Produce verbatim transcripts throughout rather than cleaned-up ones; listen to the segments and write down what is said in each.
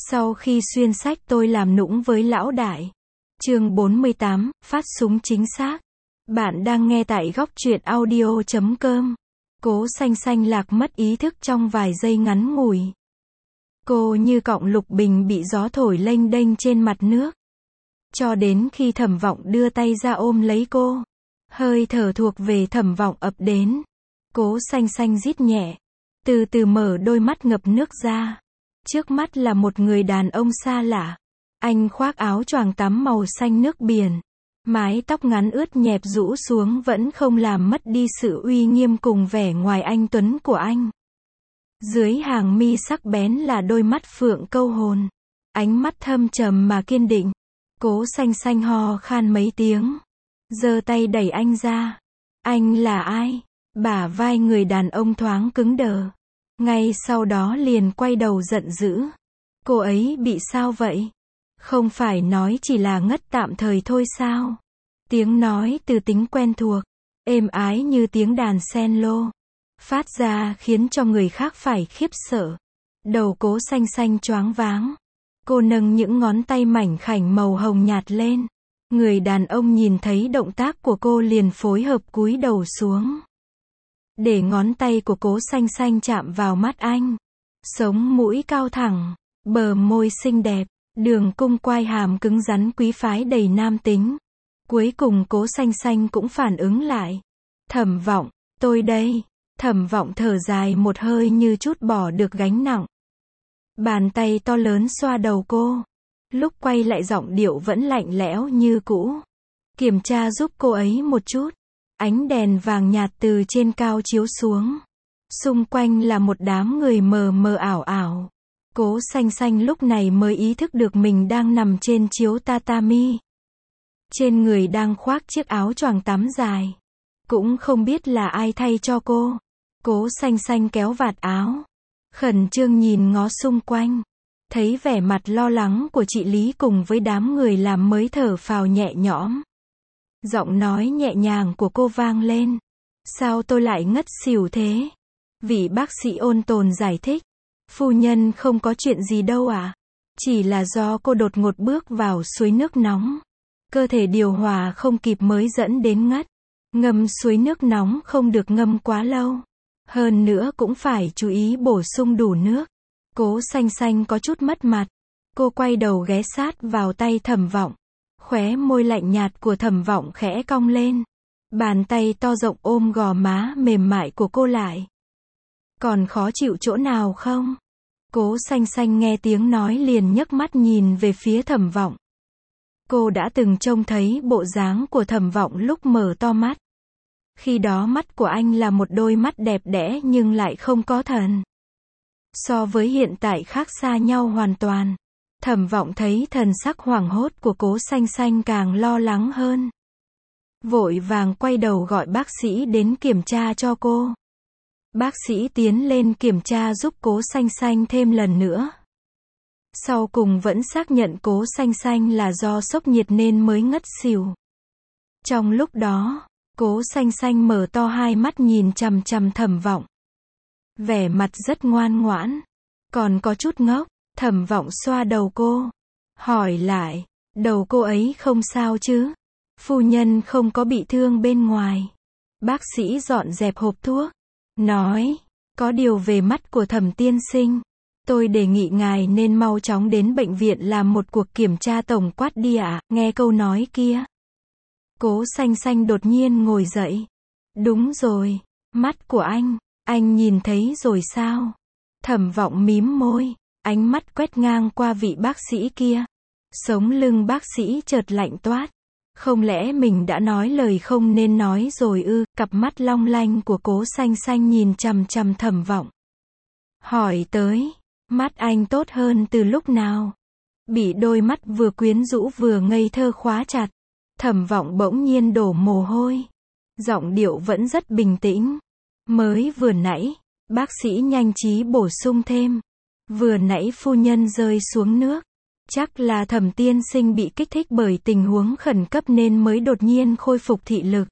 Sau khi xuyên sách tôi làm nũng với lão đại. Chương bốn mươi tám, phát súng chính xác. Bạn đang nghe tại góc truyện audio chấm com. Cố Xanh Xanh lạc mất ý thức trong vài giây ngắn ngủi. Cô như cọng lục bình bị gió thổi lênh đênh trên mặt nước. Cho đến khi Thẩm Vọng đưa tay ra ôm lấy cô. Hơi thở thuộc về Thẩm Vọng ập đến. Cố Xanh Xanh rít nhẹ. Từ từ mở đôi mắt ngập nước ra. Trước mắt là một người đàn ông xa lạ. Anh khoác áo choàng tắm màu xanh nước biển. Mái tóc ngắn ướt nhẹp rũ xuống vẫn không làm mất đi sự uy nghiêm cùng vẻ ngoài anh tuấn của anh. Dưới hàng mi sắc bén là đôi mắt phượng câu hồn. Ánh mắt thâm trầm mà kiên định. Cố Xanh Xanh ho khan mấy tiếng. Giơ tay đẩy anh ra. Anh là ai? Bả vai người đàn ông thoáng cứng đờ. Ngay sau đó liền quay đầu giận dữ. Cô ấy bị sao vậy? Không phải nói chỉ là ngất tạm thời thôi sao? Tiếng nói từ tính quen thuộc, êm ái như tiếng đàn cello, phát ra khiến cho người khác phải khiếp sợ. Đầu Cố Xanh Xanh choáng váng. Cô nâng những ngón tay mảnh khảnh màu hồng nhạt lên. Người đàn ông nhìn thấy động tác của cô liền phối hợp cúi đầu xuống. Để ngón tay của Cố Xanh Xanh chạm vào mắt anh. Sống mũi cao thẳng, bờ môi xinh đẹp, đường cung quai hàm cứng rắn quý phái đầy nam tính. Cuối cùng Cố Xanh Xanh cũng phản ứng lại. Thẩm Vọng, tôi đây. Thẩm Vọng thở dài một hơi như chút bỏ được gánh nặng. Bàn tay to lớn xoa đầu cô. Lúc quay lại giọng điệu vẫn lạnh lẽo như cũ. Kiểm tra giúp cô ấy một chút. Ánh đèn vàng nhạt từ trên cao chiếu xuống. Xung quanh là một đám người mờ mờ ảo ảo. Cố Xanh Xanh lúc này mới ý thức được mình đang nằm trên chiếu tatami. Trên người đang khoác chiếc áo choàng tắm dài. Cũng không biết là ai thay cho cô. Cố Xanh Xanh kéo vạt áo. Khẩn trương nhìn ngó xung quanh. Thấy vẻ mặt lo lắng của chị Lý cùng với đám người làm mới thở phào nhẹ nhõm. Giọng nói nhẹ nhàng của cô vang lên. Sao tôi lại ngất xỉu thế? Vị bác sĩ ôn tồn giải thích. Phu nhân không có chuyện gì đâu ạ. À? Chỉ là do cô đột ngột bước vào suối nước nóng. Cơ thể điều hòa không kịp mới dẫn đến ngất. Ngâm suối nước nóng không được ngâm quá lâu. Hơn nữa cũng phải chú ý bổ sung đủ nước. Cố Xanh Xanh có chút mất mặt. Cô quay đầu ghé sát vào tay Thẩm Vọng. Khóe môi lạnh nhạt của Thẩm Vọng khẽ cong lên. Bàn tay to rộng ôm gò má mềm mại của cô lại. Còn khó chịu chỗ nào không? Cố Xanh Xanh nghe tiếng nói liền nhấc mắt nhìn về phía Thẩm Vọng. Cô đã từng trông thấy bộ dáng của Thẩm Vọng lúc mở to mắt. Khi đó mắt của anh là một đôi mắt đẹp đẽ nhưng lại không có thần. So với hiện tại khác xa nhau hoàn toàn. Thẩm Vọng thấy thần sắc hoảng hốt của Cố Xanh Xanh càng lo lắng hơn. Vội vàng quay đầu gọi bác sĩ đến kiểm tra cho cô. Bác sĩ tiến lên kiểm tra giúp Cố Xanh Xanh thêm lần nữa. Sau cùng vẫn xác nhận Cố Xanh Xanh là do sốc nhiệt nên mới ngất xỉu. Trong lúc đó, Cố Xanh Xanh mở to hai mắt nhìn chằm chằm Thẩm Vọng. Vẻ mặt rất ngoan ngoãn, còn có chút ngốc. Thẩm Vọng xoa đầu cô, hỏi lại, đầu cô ấy không sao chứ? Phu nhân không có bị thương bên ngoài. Bác sĩ dọn dẹp hộp thuốc, nói, có điều về mắt của Thẩm tiên sinh, tôi đề nghị ngài nên mau chóng đến bệnh viện làm một cuộc kiểm tra tổng quát đi ạ. À. Nghe câu nói kia, Cố Xanh Xanh đột nhiên ngồi dậy. Đúng rồi, mắt của anh, anh nhìn thấy rồi sao? Thẩm Vọng mím môi. Ánh mắt quét ngang qua vị bác sĩ kia. Sống lưng bác sĩ chợt lạnh toát. Không lẽ mình đã nói lời không nên nói rồi ư? Cặp mắt long lanh của Cố Xanh Xanh nhìn chằm chằm Thẩm Vọng. Hỏi tới, mắt anh tốt hơn từ lúc nào? Bị đôi mắt vừa quyến rũ vừa ngây thơ khóa chặt. Thẩm Vọng bỗng nhiên đổ mồ hôi. Giọng điệu vẫn rất bình tĩnh. Mới vừa nãy, bác sĩ nhanh trí bổ sung thêm. Vừa nãy phu nhân rơi xuống nước. Chắc là Thẩm tiên sinh bị kích thích bởi tình huống khẩn cấp nên mới đột nhiên khôi phục thị lực.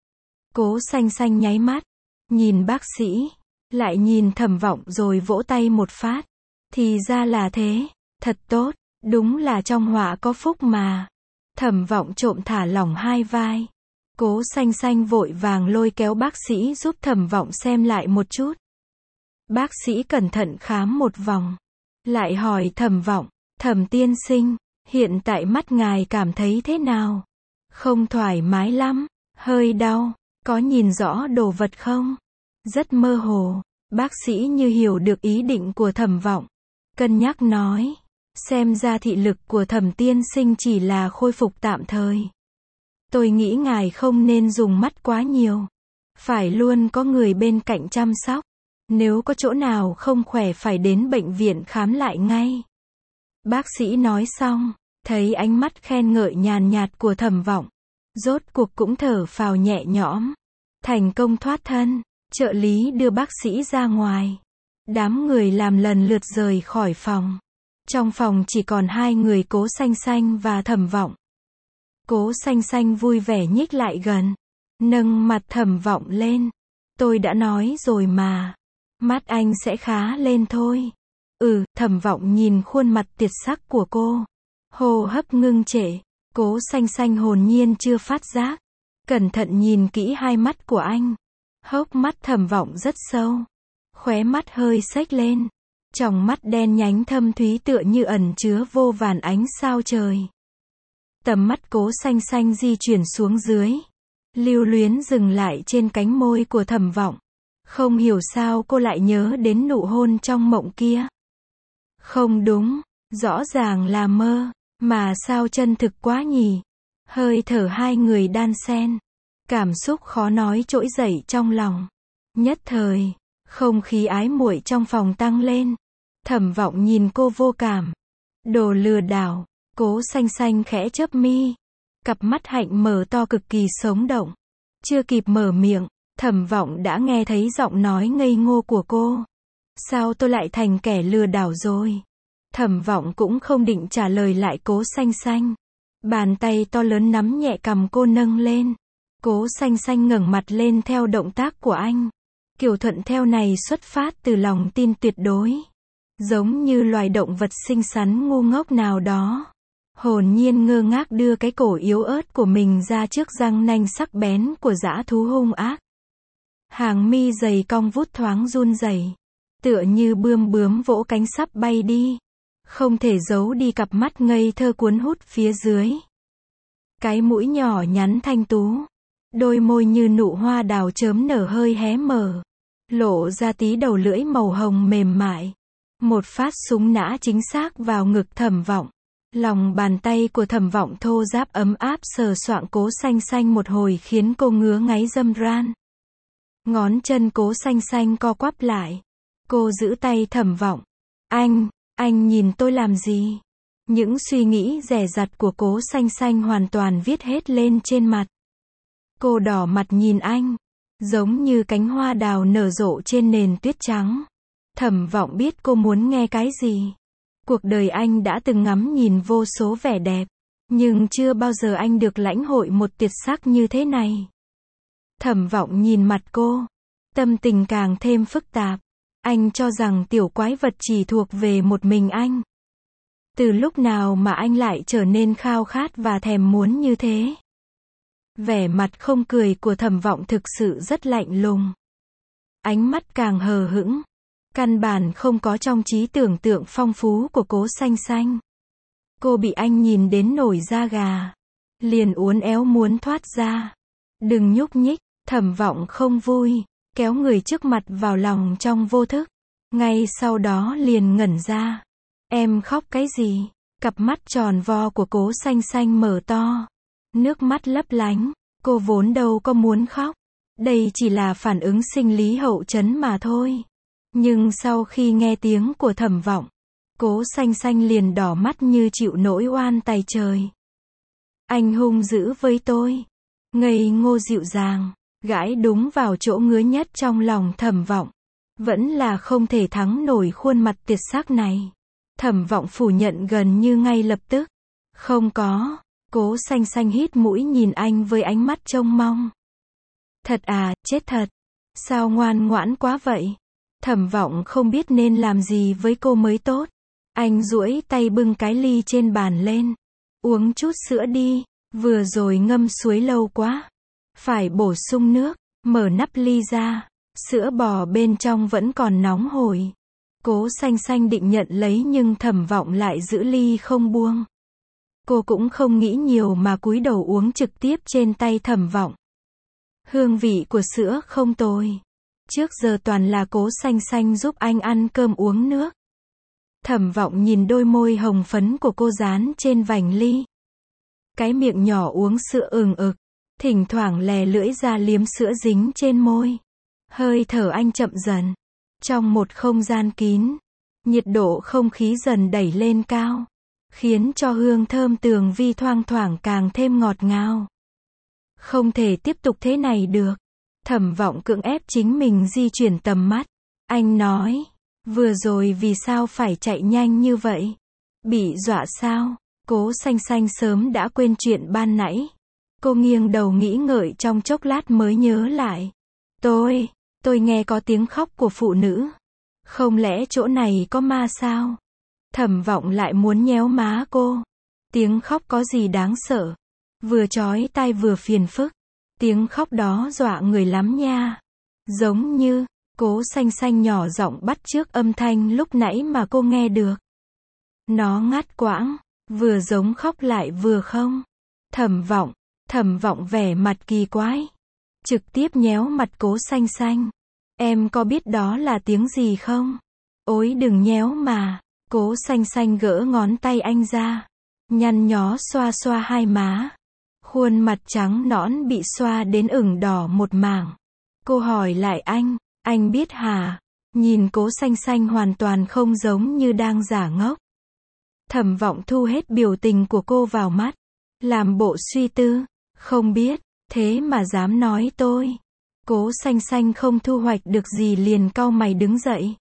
Cố Xanh Xanh nháy mắt. Nhìn bác sĩ. Lại nhìn Thẩm Vọng rồi vỗ tay một phát. Thì ra là thế. Thật tốt, đúng là trong họa có phúc mà. Thẩm Vọng trộm thả lỏng hai vai. Cố Xanh Xanh vội vàng lôi kéo bác sĩ giúp Thẩm Vọng xem lại một chút. Bác sĩ cẩn thận khám một vòng. Lại hỏi Thẩm Vọng, Thẩm tiên sinh, hiện tại mắt ngài cảm thấy thế nào? Không thoải mái lắm, hơi đau, có nhìn rõ đồ vật không? Rất mơ hồ. Bác sĩ như hiểu được ý định của Thẩm Vọng. Cân nhắc nói, xem ra thị lực của Thẩm tiên sinh chỉ là khôi phục tạm thời. Tôi nghĩ ngài không nên dùng mắt quá nhiều. Phải luôn có người bên cạnh chăm sóc. Nếu có chỗ nào không khỏe phải đến bệnh viện khám lại ngay. Bác sĩ nói xong, thấy ánh mắt khen ngợi nhàn nhạt của Thẩm Vọng. Rốt cuộc cũng thở phào nhẹ nhõm. Thành công thoát thân, trợ lý đưa bác sĩ ra ngoài. Đám người làm lần lượt rời khỏi phòng. Trong phòng chỉ còn hai người Cố Xanh Xanh và Thẩm Vọng. Cố Xanh Xanh vui vẻ nhích lại gần. Nâng mặt Thẩm Vọng lên. Tôi đã nói rồi mà. Mắt anh sẽ khá lên thôi. Ừ, Thẩm Vọng nhìn khuôn mặt tiệt sắc của cô. Hô hấp ngưng trệ. Cố Xanh Xanh hồn nhiên chưa phát giác. Cẩn thận nhìn kỹ hai mắt của anh. Hốc mắt Thẩm Vọng rất sâu. Khóe mắt hơi xếch lên. Tròng mắt đen nhánh thâm thúy tựa như ẩn chứa vô vàn ánh sao trời. Tầm mắt Cố Xanh Xanh di chuyển xuống dưới. Lưu luyến dừng lại trên cánh môi của Thẩm Vọng. Không hiểu sao cô lại nhớ đến nụ hôn trong mộng kia. Không đúng, rõ ràng là mơ, mà sao chân thực quá nhỉ? Hơi thở hai người đan xen. Cảm xúc khó nói trỗi dậy trong lòng. Nhất thời, không khí ái muội trong phòng tăng lên. Thẩm Vọng nhìn cô vô cảm. Đồ lừa đảo. Cố Xanh Xanh khẽ chớp mi. Cặp mắt hạnh mở to cực kỳ sống động. Chưa kịp mở miệng, Thẩm Vọng đã nghe thấy giọng nói ngây ngô của cô. Sao tôi lại thành kẻ lừa đảo rồi? Thẩm Vọng cũng không định trả lời lại Cố Xanh Xanh. Bàn tay to lớn nắm nhẹ cằm cô nâng lên. Cố Xanh Xanh ngẩng mặt lên theo động tác của anh. Kiểu thuận theo này xuất phát từ lòng tin tuyệt đối. Giống như loài động vật xinh xắn ngu ngốc nào đó. Hồn nhiên ngơ ngác đưa cái cổ yếu ớt của mình ra trước răng nanh sắc bén của dã thú hung ác. Hàng mi dày cong vút thoáng run rẩy, tựa như bươm bướm vỗ cánh sắp bay đi. Không thể giấu đi cặp mắt ngây thơ cuốn hút phía dưới. Cái mũi nhỏ nhắn thanh tú. Đôi môi như nụ hoa đào chớm nở hơi hé mở. Lộ ra tí đầu lưỡi màu hồng mềm mại. Một phát súng nã chính xác vào ngực Thẩm Vọng. Lòng bàn tay của Thẩm Vọng thô ráp ấm áp sờ soạng Cố Xanh Xanh một hồi khiến cô ngứa ngáy râm ran. Ngón chân Cố Xanh Xanh co quắp lại. Cô giữ tay Thẩm Vọng. Anh, anh nhìn tôi làm gì? Những suy nghĩ dè dặt của Cố Xanh Xanh hoàn toàn viết hết lên trên mặt. Cô đỏ mặt nhìn anh. Giống như cánh hoa đào nở rộ trên nền tuyết trắng. Thẩm Vọng biết cô muốn nghe cái gì. Cuộc đời anh đã từng ngắm nhìn vô số vẻ đẹp. Nhưng chưa bao giờ anh được lãnh hội một tuyệt sắc như thế này. Thẩm Vọng nhìn mặt cô. Tâm tình càng thêm phức tạp. Anh cho rằng tiểu quái vật chỉ thuộc về một mình anh. Từ lúc nào mà anh lại trở nên khao khát và thèm muốn như thế? Vẻ mặt không cười của Thẩm Vọng thực sự rất lạnh lùng. Ánh mắt càng hờ hững. Căn bản không có trong trí tưởng tượng phong phú của Cố Xanh Xanh. Cô bị anh nhìn đến nổi da gà. Liền uốn éo muốn thoát ra. Đừng nhúc nhích. Thẩm Vọng không vui. Kéo người trước mặt vào lòng trong vô thức. Ngay sau đó liền ngẩn ra. Em khóc cái gì? Cặp mắt tròn vo của Cố Xanh Xanh mở to. Nước mắt lấp lánh. Cô vốn đâu có muốn khóc. Đây chỉ là phản ứng sinh lý hậu chấn mà thôi. Nhưng sau khi nghe tiếng của Thẩm Vọng, Cố Xanh Xanh liền đỏ mắt như chịu nỗi oan tày trời. Anh hung dữ với tôi. Ngây ngô dịu dàng, gãi đúng vào chỗ ngứa nhất trong lòng Thẩm Vọng. Vẫn là không thể thắng nổi khuôn mặt tuyệt sắc này. Thẩm Vọng phủ nhận gần như ngay lập tức. Không có. Cố Xanh Xanh hít mũi nhìn anh với ánh mắt trông mong. Thật à, chết thật. Sao ngoan ngoãn quá vậy? Thẩm Vọng không biết nên làm gì với cô mới tốt. Anh duỗi tay bưng cái ly trên bàn lên. Uống chút sữa đi, vừa rồi ngâm suối lâu quá. Phải bổ sung nước, mở nắp ly ra. Sữa bò bên trong vẫn còn nóng hổi. Cố Xanh Xanh định nhận lấy nhưng Thẩm Vọng lại giữ ly không buông. Cô cũng không nghĩ nhiều mà cúi đầu uống trực tiếp trên tay Thẩm Vọng. Hương vị của sữa không tồi. Trước giờ toàn là Cố Xanh Xanh giúp anh ăn cơm uống nước. Thẩm Vọng nhìn đôi môi hồng phấn của cô dán trên vành ly. Cái miệng nhỏ uống sữa ừng ực, thỉnh thoảng lè lưỡi ra liếm sữa dính trên môi. Hơi thở anh chậm dần. Trong một không gian kín, nhiệt độ không khí dần đẩy lên cao, khiến cho hương thơm tường vi thoang thoảng càng thêm ngọt ngào. Không thể tiếp tục thế này được. Thẩm Vọng cưỡng ép chính mình di chuyển tầm mắt. Anh nói, vừa rồi vì sao phải chạy nhanh như vậy? Bị dọa sao? Cố Xanh Xanh sớm đã quên chuyện ban nãy. Cô nghiêng đầu nghĩ ngợi trong chốc lát mới nhớ lại. Tôi, tôi nghe có tiếng khóc của phụ nữ. Không lẽ chỗ này có ma sao? Thẩm Vọng lại muốn nhéo má cô. Tiếng khóc có gì đáng sợ? Vừa chói tai vừa phiền phức. Tiếng khóc đó dọa người lắm nha. Giống như, Cố Xanh Xanh nhỏ giọng bắt chước âm thanh lúc nãy mà cô nghe được. Nó ngắt quãng, vừa giống khóc lại vừa không. Thẩm Vọng, Thẩm Vọng vẻ mặt kỳ quái. Trực tiếp nhéo mặt Cố Xanh Xanh. Em có biết đó là tiếng gì không? Ôi đừng nhéo mà. Cố Xanh Xanh gỡ ngón tay anh ra. Nhăn nhó xoa xoa hai má. Khuôn mặt trắng nõn bị xoa đến ửng đỏ một mảng. Cô hỏi lại anh, anh biết hả? Nhìn Cố Xanh Xanh hoàn toàn không giống như đang giả ngốc. Thẩm Vọng thu hết biểu tình của cô vào mắt. Làm bộ suy tư, không biết, thế mà dám nói tôi. Cố Xanh Xanh không thu hoạch được gì liền cau mày đứng dậy.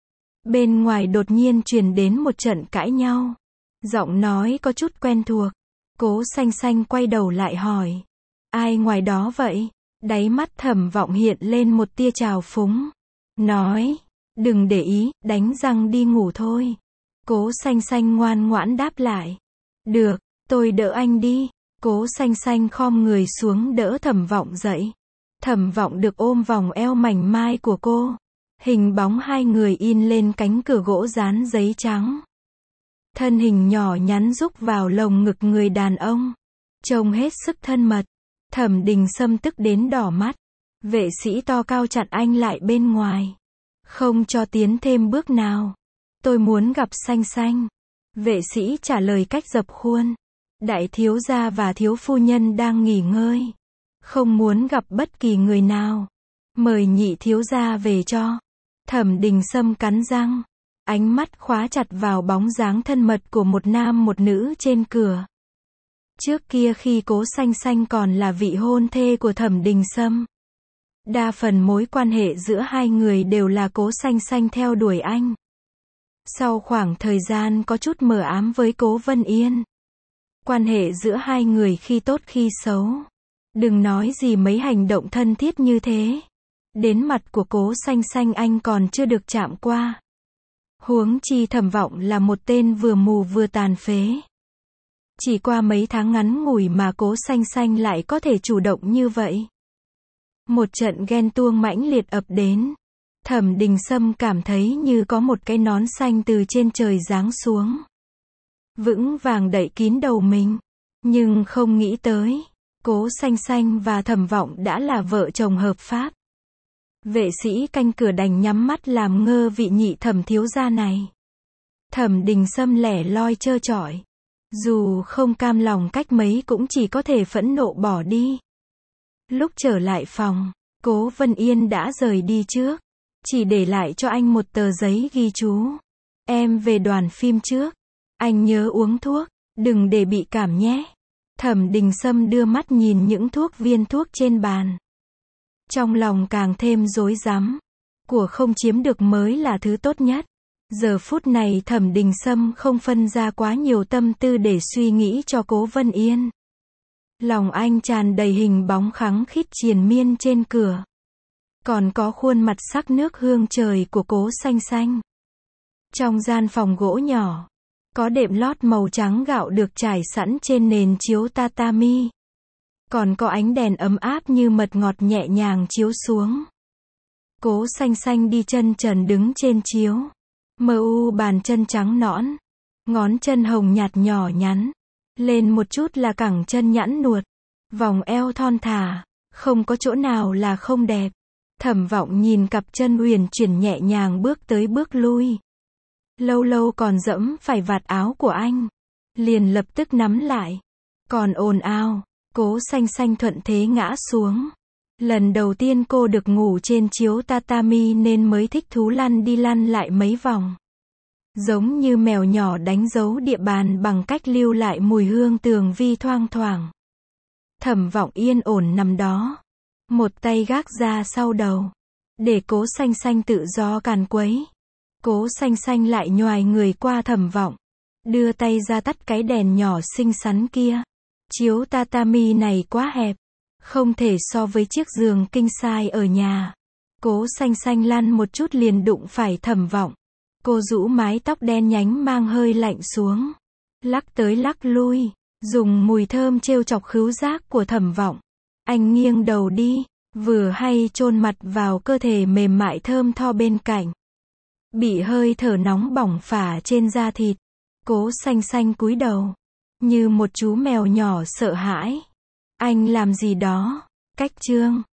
Bên ngoài đột nhiên truyền đến một trận cãi nhau. Giọng nói có chút quen thuộc. Cố Xanh Xanh quay đầu lại hỏi. Ai ngoài đó vậy? Đáy mắt Thẩm Vọng hiện lên một tia trào phúng. Nói, đừng để ý, đánh răng đi ngủ thôi. Cố Xanh Xanh ngoan ngoãn đáp lại. Được, tôi đỡ anh đi. Cố Xanh Xanh khom người xuống đỡ Thẩm Vọng dậy. Thẩm Vọng được ôm vòng eo mảnh mai của cô. Hình bóng hai người in lên cánh cửa gỗ dán giấy trắng. Thân hình nhỏ nhắn rúc vào lồng ngực người đàn ông. Trông hết sức thân mật. Thẩm Đình Sâm tức đến đỏ mắt. Vệ sĩ to cao chặn anh lại bên ngoài. Không cho tiến thêm bước nào. Tôi muốn gặp Xanh Xanh. Vệ sĩ trả lời cách dập khuôn. Đại thiếu gia và thiếu phu nhân đang nghỉ ngơi. Không muốn gặp bất kỳ người nào. Mời nhị thiếu gia về cho. Thẩm Đình Sâm cắn răng. Ánh mắt khóa chặt vào bóng dáng thân mật của một nam một nữ trên cửa. Trước kia khi Cố Xanh Xanh còn là vị hôn thê của Thẩm Đình Sâm. Đa phần mối quan hệ giữa hai người đều là Cố Xanh Xanh theo đuổi anh. Sau khoảng thời gian có chút mờ ám với Cố Vân Yên. Quan hệ giữa hai người khi tốt khi xấu. Đừng nói gì mấy hành động thân thiết như thế. Đến mặt của Cố Xanh Xanh anh còn chưa được chạm qua. Huống chi Thẩm Vọng là một tên vừa mù vừa tàn phế. Chỉ qua mấy tháng ngắn ngủi mà Cố Xanh Xanh lại có thể chủ động như vậy. Một trận ghen tuông mãnh liệt ập đến. Thẩm Đình Sâm cảm thấy như có một cái nón xanh từ trên trời giáng xuống. Vững vàng đậy kín đầu mình. Nhưng không nghĩ tới, Cố Xanh Xanh và Thẩm Vọng đã là vợ chồng hợp pháp. Vệ sĩ canh cửa đành nhắm mắt làm ngơ vị nhị Thẩm thiếu gia này. Thẩm Đình Sâm lẻ loi trơ trọi. Dù không cam lòng cách mấy cũng chỉ có thể phẫn nộ bỏ đi. Lúc trở lại phòng, Cố Vân Yên đã rời đi trước. Chỉ để lại cho anh một tờ giấy ghi chú. Em về đoàn phim trước. Anh nhớ uống thuốc, đừng để bị cảm nhé. Thẩm Đình Sâm đưa mắt nhìn những thuốc viên thuốc trên bàn. Trong lòng càng thêm rối rắm. Của không chiếm được mới là thứ tốt nhất. Giờ phút này Thẩm Đình Sâm không phân ra quá nhiều tâm tư để suy nghĩ cho Cố Vân Yên. Lòng anh tràn đầy hình bóng khắng khít triền miên trên cửa. Còn có khuôn mặt sắc nước hương trời của Cố Xanh Xanh. Trong gian phòng gỗ nhỏ, có đệm lót màu trắng gạo được trải sẵn trên nền chiếu tatami. Còn có ánh đèn ấm áp như mật ngọt nhẹ nhàng chiếu xuống. Cố Xanh Xanh đi chân trần đứng trên chiếu. Mờ u bàn chân trắng nõn. Ngón chân hồng nhạt nhỏ nhắn. Lên một chút là cẳng chân nhẵn nuột. Vòng eo thon thả. Không có chỗ nào là không đẹp. Thẩm Vọng nhìn cặp chân uyển chuyển nhẹ nhàng bước tới bước lui. Lâu lâu còn dẫm phải vạt áo của anh. Liền lập tức nắm lại. Còn ồn ào. Cố Xanh Xanh thuận thế ngã xuống. Lần đầu tiên cô được ngủ trên chiếu tatami nên mới thích thú lăn đi lăn lại mấy vòng. Giống như mèo nhỏ đánh dấu địa bàn bằng cách lưu lại mùi hương tường vi thoang thoảng. Thẩm Vọng yên ổn nằm đó. Một tay gác ra sau đầu. Để Cố Xanh Xanh tự do càn quấy. Cố Xanh Xanh lại nhoài người qua Thẩm Vọng. Đưa tay ra tắt cái đèn nhỏ xinh xắn kia. Chiếu tatami này quá hẹp. Không thể so với chiếc giường king size ở nhà. Cố Xanh Xanh lăn một chút liền đụng phải Thẩm Vọng. Cô rũ mái tóc đen nhánh mang hơi lạnh xuống. Lắc tới lắc lui. Dùng mùi thơm trêu chọc khứu giác của Thẩm Vọng. Anh nghiêng đầu đi. Vừa hay chôn mặt vào cơ thể mềm mại thơm tho bên cạnh. Bị hơi thở nóng bỏng phả trên da thịt. Cố Xanh Xanh cúi đầu. Như một chú mèo nhỏ sợ hãi. Anh làm gì đó? Cách chương.